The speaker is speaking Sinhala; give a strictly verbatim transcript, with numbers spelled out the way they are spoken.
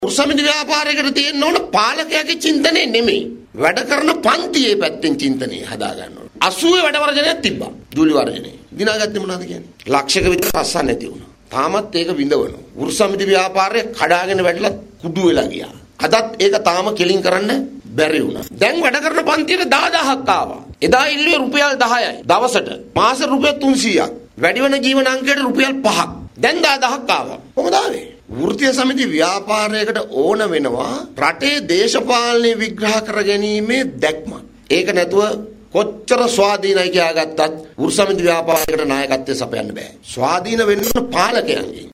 උරුසමිති ව්‍යාපාරයකට තියෙන්න ඕන පාලකයාගේ චින්තනය නෙමෙයි. වැඩ කරන පන්තියේ පැත්තෙන් චින්තනය හදා ගන්න ඕන. අසූවේ වැඩ වර්ජනයක් තිබ්බා. දූලි වර්ජනේ. දිනාගත්තේ මොනවද කියන්නේ? ලක්ෂක විතර රස්සා නැති වුණා. තාමත් ඒක විඳවනවා. උරුසමිති ව්‍යාපාරය කඩාගෙන වැටලා කුඩු වෙලා ගියා. අදත් ඒක තාම කෙලින් කරන්න බැරි වුණා. දැන් වැඩ කරන පන්තියට දහදහක් ආවා. එදා ඉල්ලුවේ රුපියල් දහයයි දවසට. මාසෙ රුපියල් තුන්සීයක්. වැඩි වෙන ජීවන අංකයට රුපියල් පහක්. දැන් දහදහක් ආවා. කොහොමද ආවේ? වෘත්තීය සමිති ව්‍යාපාරයකට ඕන වෙනවා රටේ දේශපාලනය විග්‍රහ කර ගැනීමේ දැක්ම. ඒක නැතුව කොච්චර ස්වාධීනයි කියාගත්තත් වෘත්තීය සමිති ව්‍යාපාරයකට නායකත්වය සපයන්න බෑ. ස්වාධීන වෙන්න පාලකයන්ගෙන්.